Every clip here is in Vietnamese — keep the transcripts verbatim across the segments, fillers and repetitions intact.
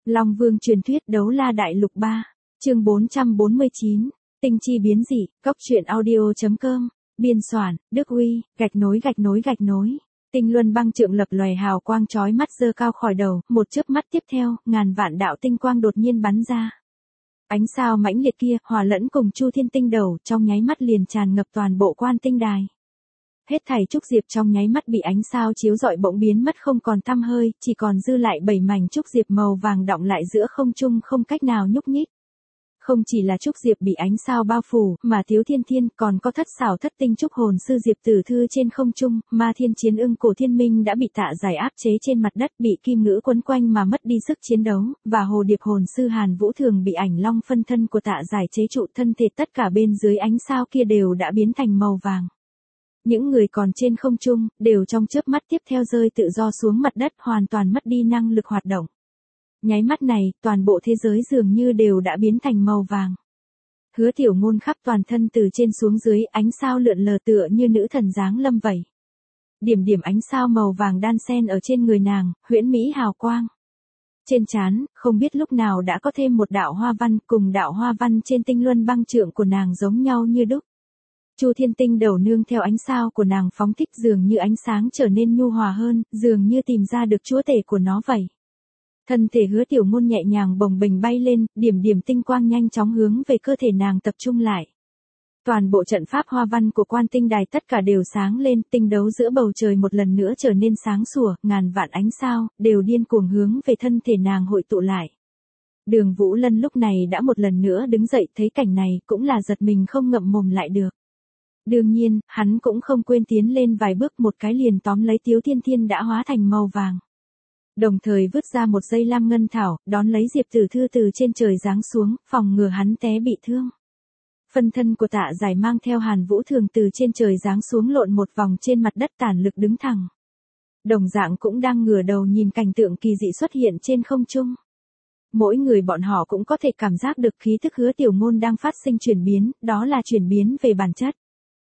Long Vương truyền thuyết đấu la đại lục ba, chương bốn trăm bốn mươi chín, tinh chi biến dị, góc truyện audio.com, biên soạn, Đức Uy, gạch nối gạch nối gạch nối. Tinh luân băng trượng lập lòe hào quang chói mắt giơ cao khỏi đầu, một chớp mắt tiếp theo, ngàn vạn đạo tinh quang đột nhiên bắn ra. Ánh sao mãnh liệt kia, hòa lẫn cùng Chu Thiên tinh đầu, trong nháy mắt liền tràn ngập toàn bộ quan tinh đài. Hết thảy trúc diệp trong nháy mắt bị ánh sao chiếu rọi bỗng biến mất không còn tăm hơi, chỉ còn dư lại bảy mảnh trúc diệp màu vàng đọng lại giữa không trung không cách nào nhúc nhích. Không chỉ là trúc diệp bị ánh sao bao phủ, mà Tiếu Thiên Thiên còn có thất xảo thất tinh trúc hồn sư diệp tử thư trên không trung, ma thiên chiến ưng cổ thiên minh đã bị Tạ Giải áp chế trên mặt đất, bị kim ngữ quấn quanh mà mất đi sức chiến đấu, và hồ điệp hồn sư Hàn Vũ Thường bị ảnh long phân thân của Tạ Giải chế trụ, thân thể tất cả bên dưới ánh sao kia đều đã biến thành màu vàng. Những người còn trên không trung, đều trong chớp mắt tiếp theo rơi tự do xuống mặt đất, hoàn toàn mất đi năng lực hoạt động. Nháy mắt này, toàn bộ thế giới dường như đều đã biến thành màu vàng. Hứa Tiểu Ngôn khắp toàn thân từ trên xuống dưới, ánh sao lượn lờ tựa như nữ thần giáng lâm vậy. Điểm điểm ánh sao màu vàng đan xen ở trên người nàng, huyễn mỹ hào quang. Trên trán, không biết lúc nào đã có thêm một đạo hoa văn, cùng đạo hoa văn trên tinh luân băng trượng của nàng giống nhau như đúc. Chu Thiên tinh đầu nương theo ánh sao của nàng phóng thích, dường như ánh sáng trở nên nhu hòa hơn, dường như tìm ra được chúa tể của nó vậy. Thân thể Hứa Tiểu Ngôn nhẹ nhàng bồng bềnh bay lên, điểm điểm tinh quang nhanh chóng hướng về cơ thể nàng tập trung lại. Toàn bộ trận pháp hoa văn của quan tinh đài tất cả đều sáng lên, tinh đấu giữa bầu trời một lần nữa trở nên sáng sủa, ngàn vạn ánh sao, đều điên cuồng hướng về thân thể nàng hội tụ lại. Đường Vũ Lân lúc này đã một lần nữa đứng dậy, thấy cảnh này, cũng là giật mình không ngậm mồm lại được. Đương nhiên, hắn cũng không quên tiến lên vài bước, một cái liền tóm lấy Tiếu Thiên Thiên đã hóa thành màu vàng. Đồng thời vứt ra một dây lam ngân thảo, đón lấy diệp tử thư từ trên trời giáng xuống, phòng ngừa hắn té bị thương. Phân thân của Tạ Giải mang theo Hàn Vũ Thường từ trên trời giáng xuống lộn một vòng trên mặt đất, tản lực đứng thẳng. Đồng dạng cũng đang ngửa đầu nhìn cảnh tượng kỳ dị xuất hiện trên không trung. Mỗi người bọn họ cũng có thể cảm giác được khí thức Hứa Tiểu Ngôn đang phát sinh chuyển biến, đó là chuyển biến về bản chất.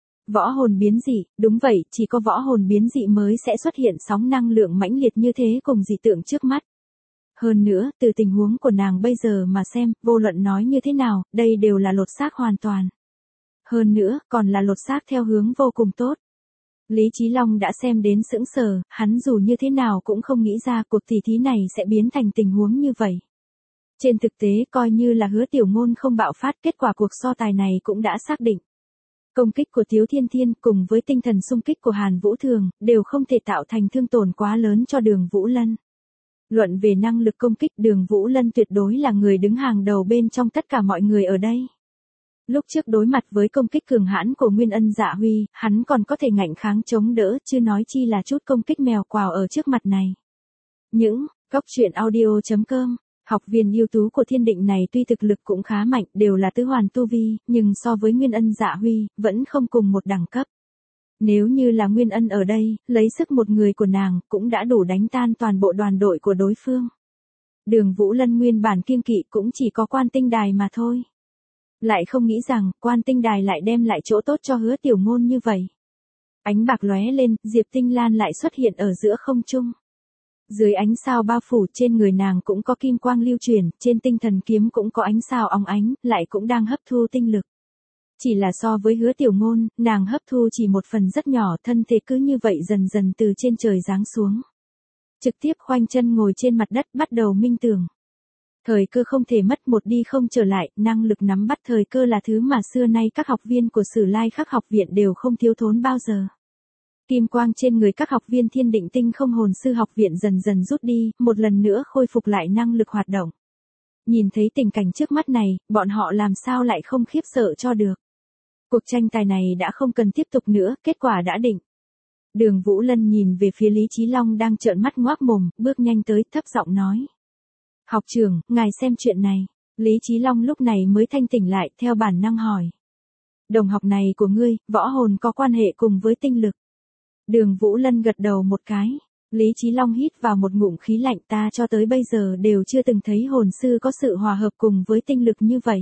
Võ hồn biến dị, đúng vậy, chỉ có võ hồn biến dị mới sẽ xuất hiện sóng năng lượng mãnh liệt như thế cùng dị tượng trước mắt. Hơn nữa, từ tình huống của nàng bây giờ mà xem, vô luận nói như thế nào, đây đều là lột xác hoàn toàn. Hơn nữa, còn là lột xác theo hướng vô cùng tốt. Lý Chí Long đã xem đến sững sờ, hắn dù như thế nào cũng không nghĩ ra cuộc tỷ thí này sẽ biến thành tình huống như vậy. Trên thực tế, coi như là Hứa Tiểu Ngôn không bạo phát, kết quả cuộc so tài này cũng đã xác định. Công kích của Tiếu Thiên Thiên cùng với tinh thần xung kích của Hàn Vũ Thường, đều không thể tạo thành thương tổn quá lớn cho Đường Vũ Lân. Luận về năng lực công kích, Đường Vũ Lân tuyệt đối là người đứng hàng đầu bên trong tất cả mọi người ở đây. Lúc trước đối mặt với công kích cường hãn của Nguyên Ân Dạ Huy, hắn còn có thể ngạnh kháng chống đỡ, chưa nói chi là chút công kích mèo quào ở trước mặt này. Những, góc truyện audio.com Học viên ưu tú của Thiên Định này tuy thực lực cũng khá mạnh, đều là tứ hoàn tu vi, nhưng so với Nguyên Ân Dạ Huy, vẫn không cùng một đẳng cấp. Nếu như là Nguyên Ân ở đây, lấy sức một người của nàng, cũng đã đủ đánh tan toàn bộ đoàn đội của đối phương. Đường Vũ Lân nguyên bản kiêng kỵ cũng chỉ có quan tinh đài mà thôi. Lại không nghĩ rằng, quan tinh đài lại đem lại chỗ tốt cho Hứa Tiểu Ngôn như vậy. Ánh bạc lóe lên, Diệp Tinh Lan lại xuất hiện ở giữa không trung. Dưới ánh sao bao phủ, trên người nàng cũng có kim quang lưu chuyển, trên tinh thần kiếm cũng có ánh sao óng ánh, lại cũng đang hấp thu tinh lực. Chỉ là so với Hứa Tiểu Ngôn, nàng hấp thu chỉ một phần rất nhỏ, thân thể cứ như vậy dần dần từ trên trời giáng xuống. Trực tiếp khoanh chân ngồi trên mặt đất bắt đầu minh tưởng. Thời cơ không thể mất, một đi không trở lại, năng lực nắm bắt thời cơ là thứ mà xưa nay các học viên của Sử Lai Khắc học viện đều không thiếu thốn bao giờ. Kim quang trên người các học viên Thiên Định Tinh Không Hồn Sư học viện dần dần rút đi, một lần nữa khôi phục lại năng lực hoạt động. Nhìn thấy tình cảnh trước mắt này, bọn họ làm sao lại không khiếp sợ cho được. Cuộc tranh tài này đã không cần tiếp tục nữa, kết quả đã định. Đường Vũ Lân nhìn về phía Lý Chí Long đang trợn mắt ngoác mồm, bước nhanh tới, thấp giọng nói. Học trưởng, ngài xem chuyện này. Lý Chí Long lúc này mới thanh tỉnh lại, theo bản năng hỏi. Đồng học này của ngươi, võ hồn có quan hệ cùng với tinh lực. Đường Vũ Lân gật đầu một cái. Lý Chí Long hít vào một ngụm khí lạnh, ta cho tới bây giờ đều chưa từng thấy hồn sư có sự hòa hợp cùng với tinh lực như vậy.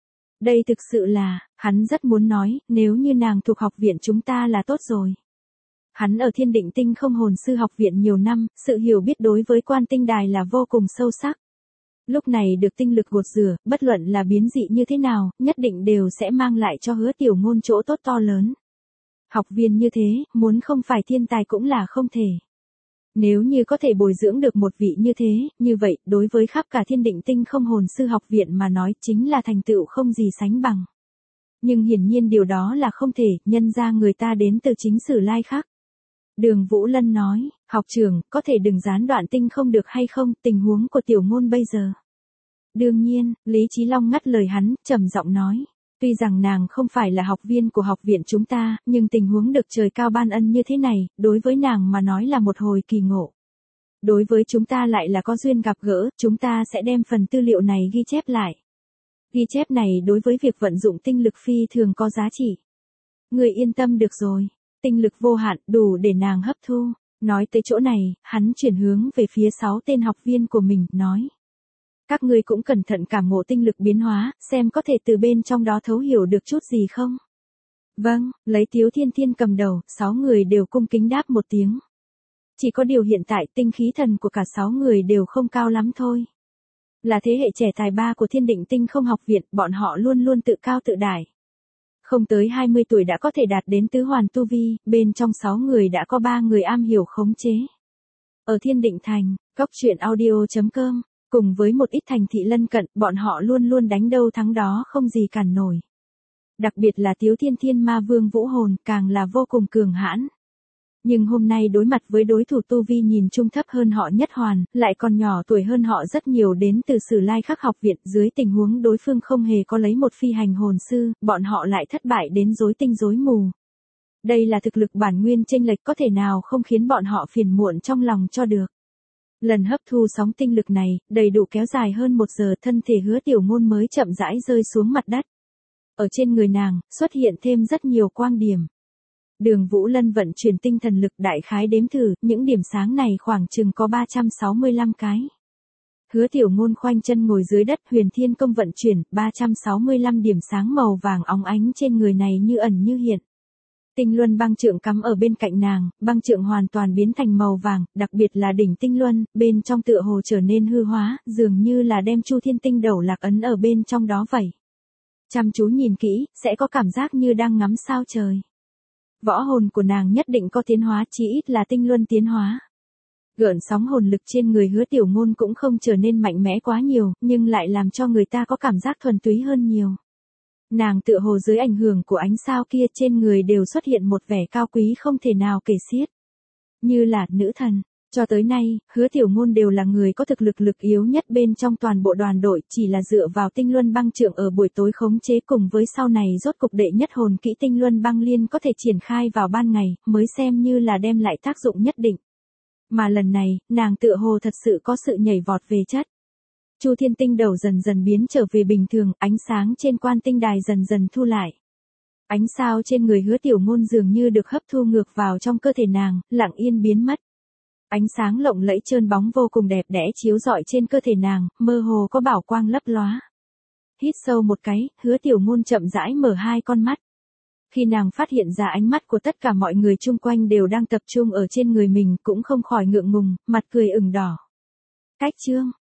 Đây thực sự là, hắn rất muốn nói, nếu như nàng thuộc học viện chúng ta là tốt rồi. Hắn ở Thiên Định Tinh Không Hồn Sư học viện nhiều năm, sự hiểu biết đối với quan tinh đài là vô cùng sâu sắc. Lúc này được tinh lực gột rửa, bất luận là biến dị như thế nào, nhất định đều sẽ mang lại cho Hứa Tiểu Ngôn chỗ tốt to lớn. Học viên như thế, muốn không phải thiên tài cũng là không thể. Nếu như có thể bồi dưỡng được một vị như thế, như vậy, đối với khắp cả Thiên Định Tinh Không Hồn Sư học viện mà nói chính là thành tựu không gì sánh bằng. Nhưng hiển nhiên điều đó là không thể, nhân ra người ta đến từ chính Sử Lai Khắc. Đường Vũ Lân nói, học trưởng, có thể đừng gián đoạn tinh không được hay không, tình huống của Tiểu Ngôn bây giờ. Đương nhiên, Lý Chí Long ngắt lời hắn, trầm giọng nói. Tuy rằng nàng không phải là học viên của học viện chúng ta, nhưng tình huống được trời cao ban ân như thế này, đối với nàng mà nói là một hồi kỳ ngộ. Đối với chúng ta lại là có duyên gặp gỡ, chúng ta sẽ đem phần tư liệu này ghi chép lại. Ghi chép này đối với việc vận dụng tinh lực phi thường có giá trị. Người yên tâm được rồi, tinh lực vô hạn đủ để nàng hấp thu. Nói tới chỗ này, hắn chuyển hướng về phía sáu tên học viên của mình, nói. Các ngươi cũng cẩn thận cảm ngộ tinh lực biến hóa, xem có thể từ bên trong đó thấu hiểu được chút gì không? Vâng, lấy Tiếu Thiên Thiên cầm đầu, sáu người đều cung kính đáp một tiếng. Chỉ có điều hiện tại tinh khí thần của cả sáu người đều không cao lắm thôi. Là thế hệ trẻ tài ba của Thiên Định Tinh Không học viện, bọn họ luôn luôn tự cao tự đại. Không tới hai mươi tuổi đã có thể đạt đến tứ hoàn tu vi, bên trong sáu người đã có ba người am hiểu khống chế. Ở Thiên Định Thành, Cốc Truyện Audio chấm com, cùng với một ít thành thị lân cận, bọn họ luôn luôn đánh đâu thắng đó không gì cản nổi. Đặc biệt là Tiếu Thiên Thiên Ma Vương Vũ Hồn, càng là vô cùng cường hãn. Nhưng hôm nay đối mặt với đối thủ tu vi nhìn chung thấp hơn họ nhất hoàn, lại còn nhỏ tuổi hơn họ rất nhiều đến từ Sử Lai Khắc học viện, dưới tình huống đối phương không hề có lấy một phi hành hồn sư, bọn họ lại thất bại đến rối tinh rối mù. Đây là thực lực bản nguyên chênh lệch có thể nào không khiến bọn họ phiền muộn trong lòng cho được. Lần hấp thu sóng tinh lực này, đầy đủ kéo dài hơn một giờ, thân thể Hứa Tiểu Ngôn mới chậm rãi rơi xuống mặt đất. Ở trên người nàng, xuất hiện thêm rất nhiều quang điểm. Đường Vũ Lân vận chuyển tinh thần lực đại khái đếm thử, những điểm sáng này khoảng chừng có ba trăm sáu mươi lăm cái. Hứa Tiểu Ngôn khoanh chân ngồi dưới đất, Huyền Thiên Công vận chuyển, ba trăm sáu mươi lăm điểm sáng màu vàng óng ánh trên người này như ẩn như hiện. Tinh luân băng trượng cắm ở bên cạnh nàng, băng trượng hoàn toàn biến thành màu vàng, đặc biệt là đỉnh tinh luân, bên trong tựa hồ trở nên hư hóa, dường như là đem Chu Thiên Tinh Đầu lạc ấn ở bên trong đó vậy. Chăm chú nhìn kỹ, sẽ có cảm giác như đang ngắm sao trời. Võ hồn của nàng nhất định có tiến hóa, chí ít là tinh luân tiến hóa. Gợn sóng hồn lực trên người Hứa Tiểu Ngôn cũng không trở nên mạnh mẽ quá nhiều, nhưng lại làm cho người ta có cảm giác thuần túy hơn nhiều. Nàng tựa hồ dưới ảnh hưởng của ánh sao kia, trên người đều xuất hiện một vẻ cao quý không thể nào kể xiết. Như là nữ thần. Cho tới nay, Hứa Tiểu Ngôn đều là người có thực lực lực yếu nhất bên trong toàn bộ đoàn đội, chỉ là dựa vào tinh luân băng trượng ở buổi tối khống chế cùng với sau này rốt cục đệ nhất hồn kỹ tinh luân băng liên có thể triển khai vào ban ngày, mới xem như là đem lại tác dụng nhất định. Mà lần này, nàng tựa hồ thật sự có sự nhảy vọt về chất. Chu Thiên Tinh Đầu dần dần biến trở về bình thường, ánh sáng trên quan tinh đài dần dần thu lại. Ánh sao trên người Hứa Tiểu Ngôn dường như được hấp thu ngược vào trong cơ thể nàng, lặng yên biến mất. Ánh sáng lộng lẫy trơn bóng vô cùng đẹp đẽ chiếu rọi trên cơ thể nàng, mơ hồ có bảo quang lấp lóa. Hít sâu một cái, Hứa Tiểu Ngôn chậm rãi mở hai con mắt. Khi nàng phát hiện ra ánh mắt của tất cả mọi người chung quanh đều đang tập trung ở trên người mình, cũng không khỏi ngượng ngùng, mặt cười ửng đỏ. Cách chương